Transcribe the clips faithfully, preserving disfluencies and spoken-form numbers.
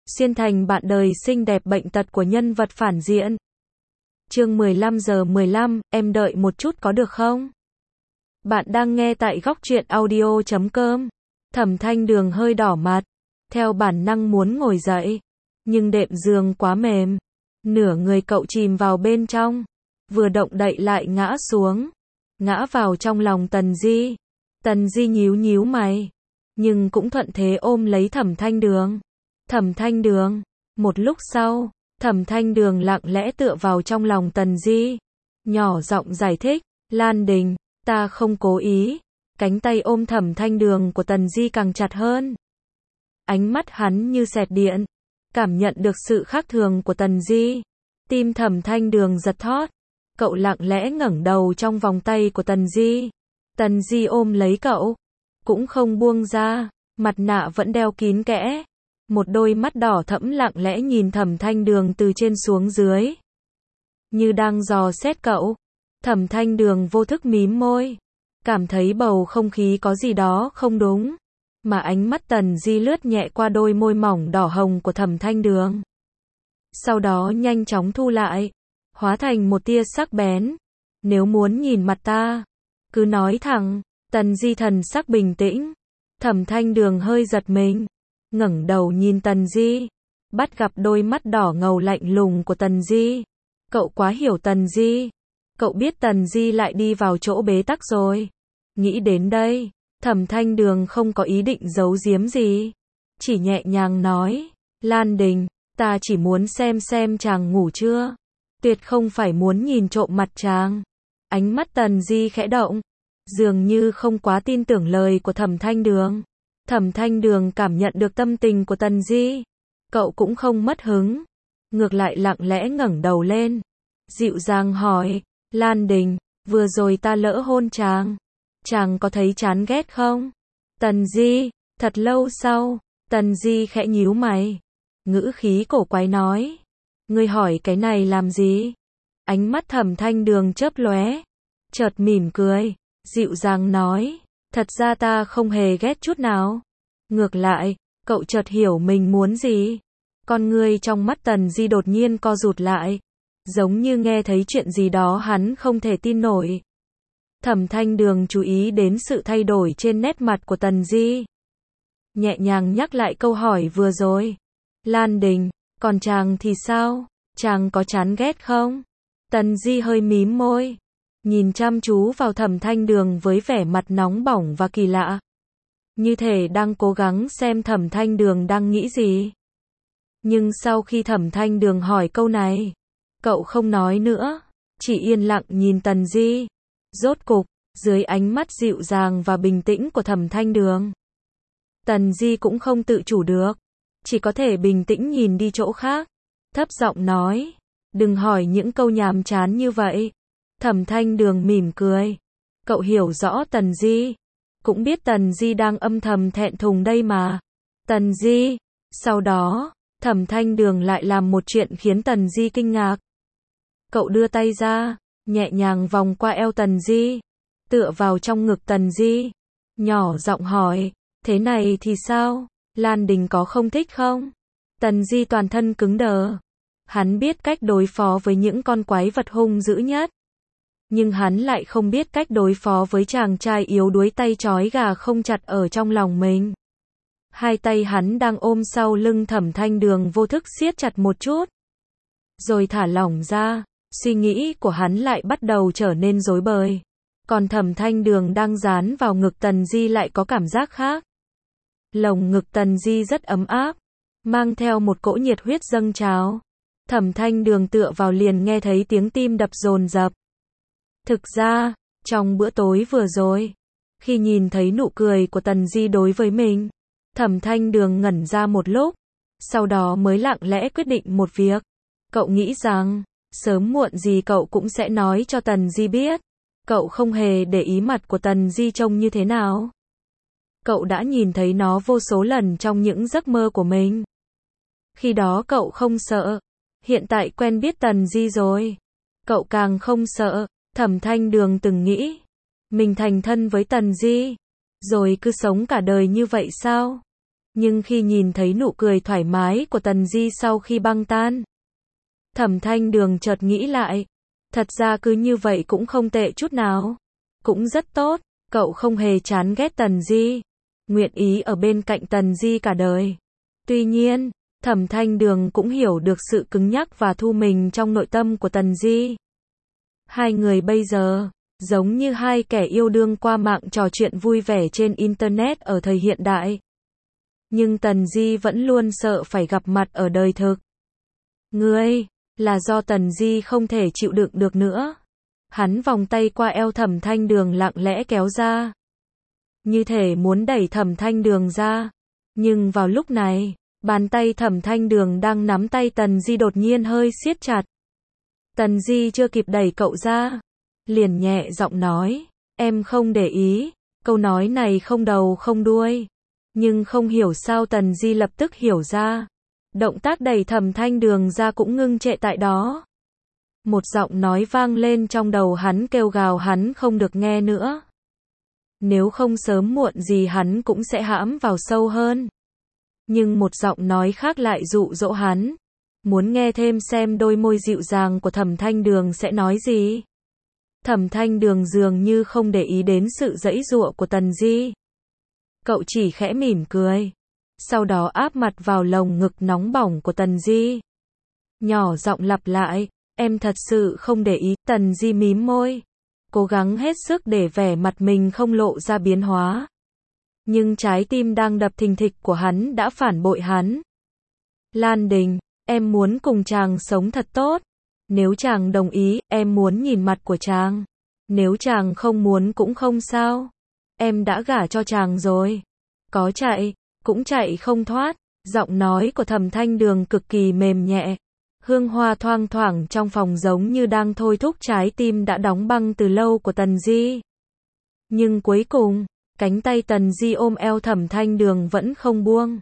xuyên thành bạn đời xinh đẹp bệnh tật của nhân vật phản diện. Chương mười lăm giờ mười lăm, em đợi một chút có được không? Bạn đang nghe tại góc truyện audio chấm com. Thẩm Thanh Đường hơi đỏ mặt, theo bản năng muốn ngồi dậy, nhưng đệm giường quá mềm, nửa người cậu chìm vào bên trong, vừa động đậy lại ngã xuống, ngã vào trong lòng Tần Di. Tần Di nhíu nhíu mày, nhưng cũng thuận thế ôm lấy Thẩm Thanh Đường. Thẩm Thanh Đường, một lúc sau, Thẩm Thanh Đường lặng lẽ tựa vào trong lòng Tần Di, nhỏ giọng giải thích, Lan Đình, ta không cố ý. Cánh tay ôm Thẩm Thanh Đường của Tần Di càng chặt hơn. Ánh mắt hắn như xẹt điện, cảm nhận được sự khác thường của Tần Di. Tim Thẩm Thanh Đường giật thót, cậu lặng lẽ ngẩng đầu trong vòng tay của Tần Di. Tần Di ôm lấy cậu, cũng không buông ra, mặt nạ vẫn đeo kín kẽ. Một đôi mắt đỏ thẫm lặng lẽ nhìn Thẩm Thanh Đường từ trên xuống dưới, như đang dò xét cậu. Thẩm Thanh Đường vô thức mím môi, cảm thấy bầu không khí có gì đó không đúng, mà ánh mắt Tần Di lướt nhẹ qua đôi môi mỏng đỏ hồng của Thẩm Thanh Đường. Sau đó nhanh chóng thu lại, hóa thành một tia sắc bén. Nếu muốn nhìn mặt ta, cứ nói thẳng. Tần Di thần sắc bình tĩnh. Thẩm Thanh Đường hơi giật mình, ngẩng đầu nhìn Tần Di, bắt gặp đôi mắt đỏ ngầu lạnh lùng của Tần Di. Cậu quá hiểu Tần Di. Cậu biết Tần Di lại đi vào chỗ bế tắc rồi. Nghĩ đến đây, Thẩm Thanh Đường không có ý định giấu giếm gì, chỉ nhẹ nhàng nói, Lan Đình, ta chỉ muốn xem xem chàng ngủ chưa, tuyệt không phải muốn nhìn trộm mặt chàng. Ánh mắt Tần Di khẽ động, dường như không quá tin tưởng lời của Thẩm Thanh Đường. Thẩm Thanh Đường cảm nhận được tâm tình của Tần Di, cậu cũng không mất hứng, ngược lại lặng lẽ ngẩng đầu lên, dịu dàng hỏi, Lan Đình, vừa rồi ta lỡ hôn chàng, chàng có thấy chán ghét không? Tần Di, thật lâu sau, Tần Di khẽ nhíu mày, ngữ khí cổ quái nói, ngươi hỏi cái này làm gì? Ánh mắt Thẩm Thanh Đường chớp lóe, chợt mỉm cười, dịu dàng nói, thật ra ta không hề ghét chút nào. Ngược lại, cậu chợt hiểu mình muốn gì. Con ngươi trong mắt Tần Di đột nhiên co rụt lại, giống như nghe thấy chuyện gì đó hắn không thể tin nổi. Thẩm Thanh Đường chú ý đến sự thay đổi trên nét mặt của Tần Di, nhẹ nhàng nhắc lại câu hỏi vừa rồi. Lan Đình, còn chàng thì sao? Chàng có chán ghét không? Tần Di hơi mím môi, nhìn chăm chú vào Thẩm Thanh Đường với vẻ mặt nóng bỏng và kỳ lạ, như thể đang cố gắng xem Thẩm Thanh Đường đang nghĩ gì. Nhưng sau khi Thẩm Thanh Đường hỏi câu này, cậu không nói nữa, chỉ yên lặng nhìn Tần Di. Rốt cục, dưới ánh mắt dịu dàng và bình tĩnh của Thẩm Thanh Đường, Tần Di cũng không tự chủ được, chỉ có thể bình tĩnh nhìn đi chỗ khác, thấp giọng nói, đừng hỏi những câu nhàm chán như vậy. Thẩm Thanh Đường mỉm cười, cậu hiểu rõ Tần Di, cũng biết Tần Di đang âm thầm thẹn thùng đây mà. Tần Di, sau đó, Thẩm Thanh Đường lại làm một chuyện khiến Tần Di kinh ngạc. Cậu đưa tay ra, nhẹ nhàng vòng qua eo Tần Di, tựa vào trong ngực Tần Di, nhỏ giọng hỏi, thế này thì sao? Lan Đình có không thích không? Tần Di toàn thân cứng đờ. Hắn biết cách đối phó với những con quái vật hung dữ nhất, nhưng hắn lại không biết cách đối phó với chàng trai yếu đuối tay trói gà không chặt ở trong lòng mình. Hai tay hắn đang ôm sau lưng Thẩm Thanh Đường vô thức siết chặt một chút, rồi thả lỏng ra. Suy nghĩ của hắn lại bắt đầu trở nên rối bời. Còn Thẩm Thanh Đường đang dán vào ngực Tần Di lại có cảm giác khác. Lồng ngực Tần Di rất ấm áp, mang theo một cỗ nhiệt huyết dâng trào. Thẩm Thanh Đường tựa vào liền nghe thấy tiếng tim đập dồn dập. Thực ra, trong bữa tối vừa rồi, khi nhìn thấy nụ cười của Tần Di đối với mình, Thẩm Thanh Đường ngẩn ra một lúc, sau đó mới lặng lẽ quyết định một việc. Cậu nghĩ rằng, sớm muộn gì cậu cũng sẽ nói cho Tần Di biết. Cậu không hề để ý mặt của Tần Di trông như thế nào. Cậu đã nhìn thấy nó vô số lần trong những giấc mơ của mình. Khi đó cậu không sợ. Hiện tại quen biết Tần Di rồi, cậu càng không sợ. Thẩm Thanh Đường từng nghĩ, mình thành thân với Tần Di, rồi cứ sống cả đời như vậy sao? Nhưng khi nhìn thấy nụ cười thoải mái của Tần Di sau khi băng tan, Thẩm Thanh Đường chợt nghĩ lại, thật ra cứ như vậy cũng không tệ chút nào, cũng rất tốt, cậu không hề chán ghét Tần Di, nguyện ý ở bên cạnh Tần Di cả đời. Tuy nhiên, Thẩm Thanh Đường cũng hiểu được sự cứng nhắc và thu mình trong nội tâm của Tần Di. Hai người bây giờ, giống như hai kẻ yêu đương qua mạng trò chuyện vui vẻ trên Internet ở thời hiện đại. Nhưng Tần Di vẫn luôn sợ phải gặp mặt ở đời thực. Ngươi, là do Tần Di không thể chịu đựng được nữa. Hắn vòng tay qua eo Thẩm Thanh Đường lặng lẽ kéo ra. Như thể muốn đẩy Thẩm Thanh Đường ra. Nhưng vào lúc này, bàn tay Thẩm Thanh Đường đang nắm tay Tần Di đột nhiên hơi siết chặt. Tần Di chưa kịp đẩy cậu ra, liền nhẹ giọng nói, em không để ý. Câu nói này không đầu không đuôi. Nhưng không hiểu sao Tần Di lập tức hiểu ra. Động tác đẩy Thẩm Thanh Đường ra cũng ngưng trệ tại đó. Một giọng nói vang lên trong đầu hắn kêu gào hắn không được nghe nữa. Nếu không sớm muộn gì hắn cũng sẽ hãm vào sâu hơn. Nhưng một giọng nói khác lại dụ dỗ hắn. Muốn nghe thêm xem đôi môi dịu dàng của Thẩm Thanh Đường sẽ nói gì. Thẩm Thanh Đường dường như không để ý đến sự giãy giụa của Tần Di. Cậu chỉ khẽ mỉm cười. Sau đó áp mặt vào lồng ngực nóng bỏng của Tần Di. Nhỏ giọng lặp lại, em thật sự không để ý. Tần Di mím môi, cố gắng hết sức để vẻ mặt mình không lộ ra biến hóa. Nhưng trái tim đang đập thình thịch của hắn đã phản bội hắn. Lan Đình, em muốn cùng chàng sống thật tốt. Nếu chàng đồng ý, em muốn nhìn mặt của chàng. Nếu chàng không muốn cũng không sao. Em đã gả cho chàng rồi. Có chạy, cũng chạy không thoát. Giọng nói của Thẩm Thanh Đường cực kỳ mềm nhẹ. Hương hoa thoang thoảng trong phòng giống như đang thôi thúc trái tim đã đóng băng từ lâu của Tần Di. Nhưng cuối cùng, cánh tay Tần Di ôm eo Thẩm Thanh Đường vẫn không buông.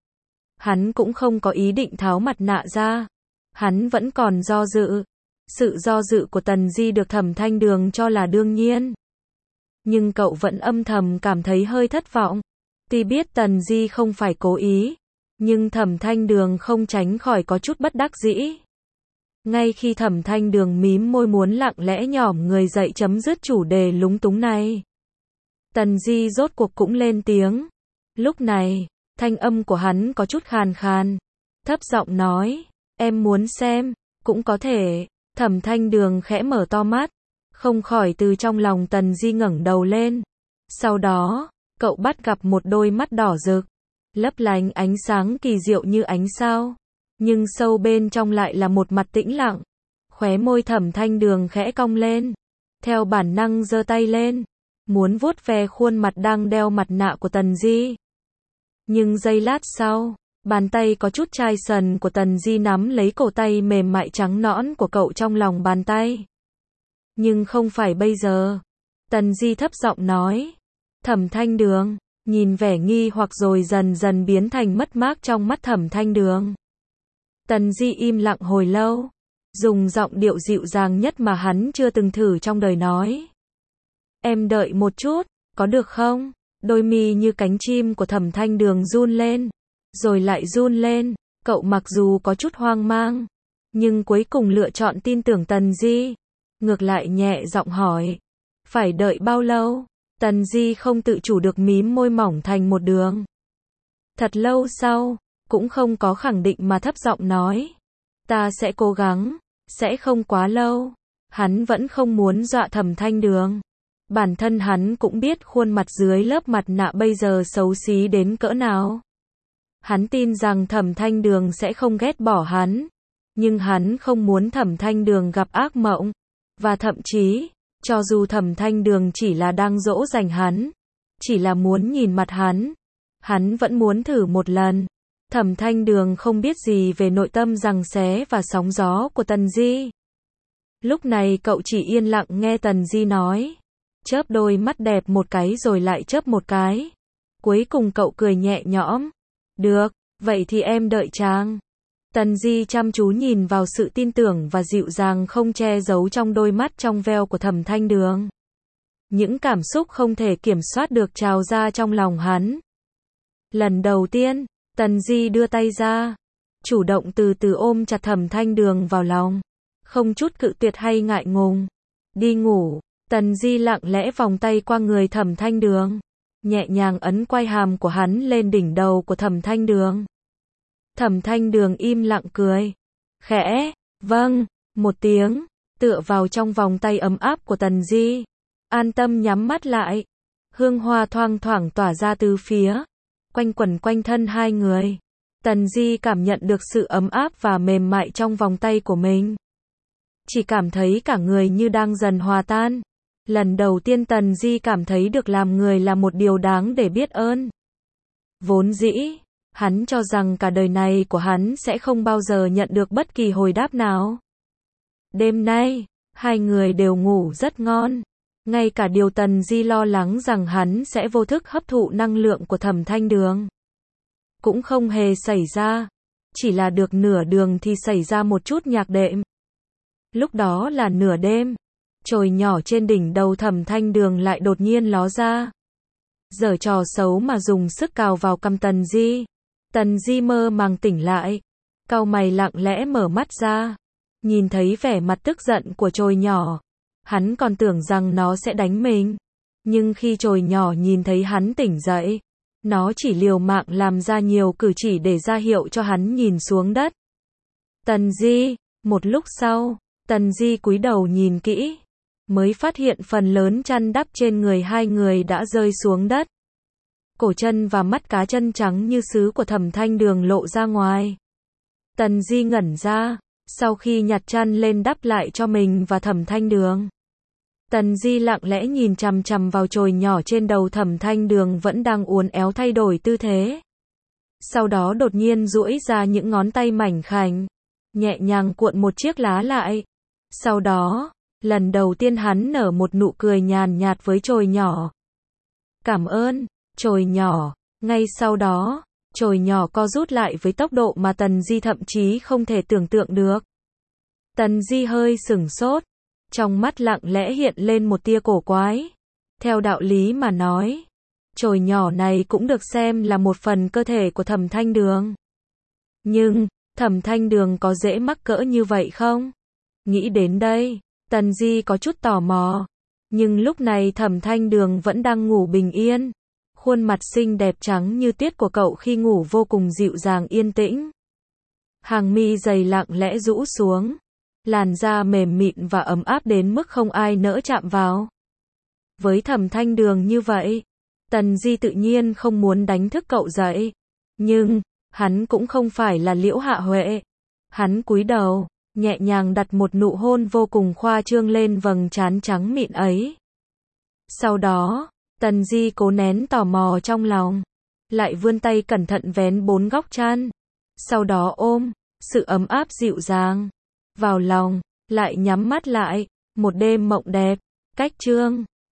Hắn cũng không có ý định tháo mặt nạ ra. Hắn vẫn còn do dự. Sự do dự của Tần Di được Thẩm Thanh Đường cho là đương nhiên. Nhưng cậu vẫn âm thầm cảm thấy hơi thất vọng. Tuy biết Tần Di không phải cố ý, nhưng Thẩm Thanh Đường không tránh khỏi có chút bất đắc dĩ. Ngay khi Thẩm Thanh Đường mím môi muốn lặng lẽ nhỏm người dậy chấm dứt chủ đề lúng túng này, Tần Di rốt cuộc cũng lên tiếng. Lúc này, thanh âm của hắn có chút khàn khàn, thấp giọng nói, em muốn xem, cũng có thể. Thẩm Thanh Đường khẽ mở to mắt, không khỏi từ trong lòng Tần Di ngẩng đầu lên. Sau đó, cậu bắt gặp một đôi mắt đỏ rực, lấp lánh ánh sáng kỳ diệu như ánh sao. Nhưng sâu bên trong lại là một mặt tĩnh lặng. Khóe môi Thẩm Thanh Đường khẽ cong lên. Theo bản năng giơ tay lên, muốn vuốt ve khuôn mặt đang đeo mặt nạ của Tần Di. Nhưng giây lát sau, bàn tay có chút chai sần của Tần Di nắm lấy cổ tay mềm mại trắng nõn của cậu trong lòng bàn tay. Nhưng không phải bây giờ. Tần Di thấp giọng nói. Thẩm Thanh Đường, nhìn vẻ nghi hoặc rồi dần dần biến thành mất mát trong mắt Thẩm Thanh Đường. Tần Di im lặng hồi lâu, dùng giọng điệu dịu dàng nhất mà hắn chưa từng thử trong đời nói. Em đợi một chút, có được không? Đôi mi như cánh chim của Thẩm Thanh Đường run lên, rồi lại run lên. Cậu mặc dù có chút hoang mang, nhưng cuối cùng lựa chọn tin tưởng Tần Di. Ngược lại nhẹ giọng hỏi, phải đợi bao lâu? Tần Di không tự chủ được mím môi mỏng thành một đường. Thật lâu sau, cũng không có khẳng định mà thấp giọng nói, ta sẽ cố gắng, sẽ không quá lâu. Hắn vẫn không muốn dọa Thẩm Thanh Đường. Bản thân hắn cũng biết khuôn mặt dưới lớp mặt nạ bây giờ xấu xí đến cỡ nào. Hắn tin rằng Thẩm Thanh Đường sẽ không ghét bỏ hắn. Nhưng hắn không muốn Thẩm Thanh Đường gặp ác mộng. Và thậm chí, cho dù Thẩm Thanh Đường chỉ là đang dỗ dành hắn, chỉ là muốn nhìn mặt hắn, hắn vẫn muốn thử một lần. Thẩm Thanh Đường không biết gì về nội tâm giằng xé và sóng gió của Tần Di. Lúc này cậu chỉ yên lặng nghe Tần Di nói. Chớp đôi mắt đẹp một cái rồi lại chớp một cái. Cuối cùng cậu cười nhẹ nhõm. Được, vậy thì em đợi chàng. Tần Di chăm chú nhìn vào sự tin tưởng và dịu dàng không che giấu trong đôi mắt trong veo của Thẩm Thanh Đường. Những cảm xúc không thể kiểm soát được trào ra trong lòng hắn. Lần đầu tiên, Tần Di đưa tay ra, chủ động từ từ ôm chặt Thẩm Thanh Đường vào lòng, không chút cự tuyệt hay ngại ngùng. Đi ngủ, Tần Di lặng lẽ vòng tay qua người Thẩm Thanh Đường, nhẹ nhàng ấn quai hàm của hắn lên đỉnh đầu của Thẩm Thanh Đường. Thẩm Thanh Đường im lặng cười, khẽ, vâng, một tiếng, tựa vào trong vòng tay ấm áp của Tần Di, an tâm nhắm mắt lại. Hương hoa thoang thoảng tỏa ra từ phía, quanh quẩn quanh thân hai người. Tần Di cảm nhận được sự ấm áp và mềm mại trong vòng tay của mình. Chỉ cảm thấy cả người như đang dần hòa tan. Lần đầu tiên Tần Di cảm thấy được làm người là một điều đáng để biết ơn. Vốn dĩ, hắn cho rằng cả đời này của hắn sẽ không bao giờ nhận được bất kỳ hồi đáp nào. Đêm nay, hai người đều ngủ rất ngon. Ngay cả điều Tần Di lo lắng rằng hắn sẽ vô thức hấp thụ năng lượng của Thẩm Thanh Đường cũng không hề xảy ra. Chỉ là được nửa đường thì xảy ra một chút nhạc đệm. Lúc đó là nửa đêm, chồi nhỏ trên đỉnh đầu Thẩm Thanh Đường lại đột nhiên ló ra, giở trò xấu mà dùng sức cào vào cằm Tần Di. Tần Di mơ màng tỉnh lại, cau mày lặng lẽ mở mắt ra, nhìn thấy vẻ mặt tức giận của chồi nhỏ. Hắn còn tưởng rằng nó sẽ đánh mình. Nhưng khi chồi nhỏ nhìn thấy hắn tỉnh dậy, nó chỉ liều mạng làm ra nhiều cử chỉ để ra hiệu cho hắn nhìn xuống đất. Tần Di, một lúc sau, Tần Di cúi đầu nhìn kỹ, mới phát hiện phần lớn chăn đắp trên người hai người đã rơi xuống đất. Cổ chân và mắt cá chân trắng như sứ của Thẩm Thanh Đường lộ ra ngoài. Tần Di ngẩn ra, sau khi nhặt chăn lên đắp lại cho mình và Thẩm Thanh Đường. Tần Di lặng lẽ nhìn chằm chằm vào chồi nhỏ trên đầu Thẩm Thanh Đường vẫn đang uốn éo thay đổi tư thế. Sau đó đột nhiên duỗi ra những ngón tay mảnh khảnh, nhẹ nhàng cuộn một chiếc lá lại. Sau đó, lần đầu tiên hắn nở một nụ cười nhàn nhạt với chồi nhỏ. Cảm ơn, chồi nhỏ. Ngay sau đó, chồi nhỏ co rút lại với tốc độ mà Tần Di thậm chí không thể tưởng tượng được. Tần Di hơi sửng sốt. Trong mắt lặng lẽ hiện lên một tia cổ quái. Theo đạo lý mà nói, chồi nhỏ này cũng được xem là một phần cơ thể của Thẩm Thanh Đường. Nhưng, Thẩm Thanh Đường có dễ mắc cỡ như vậy không? Nghĩ đến đây, Tần Di có chút tò mò. Nhưng lúc này Thẩm Thanh Đường vẫn đang ngủ bình yên. Khuôn mặt xinh đẹp trắng như tuyết của cậu khi ngủ vô cùng dịu dàng yên tĩnh. Hàng mi dày lặng lẽ rũ xuống. Làn da mềm mịn và ấm áp đến mức không ai nỡ chạm vào. Với Thẩm Thanh Đường như vậy, Tần Di tự nhiên không muốn đánh thức cậu dậy. Nhưng, hắn cũng không phải là Liễu Hạ Huệ. Hắn cúi đầu, nhẹ nhàng đặt một nụ hôn vô cùng khoa trương lên vầng trán trắng mịn ấy. Sau đó, Tần Di cố nén tò mò trong lòng, lại vươn tay cẩn thận vén bốn góc chăn. Sau đó ôm, sự ấm áp dịu dàng vào lòng, lại nhắm mắt lại. Một đêm mộng đẹp. Cách chương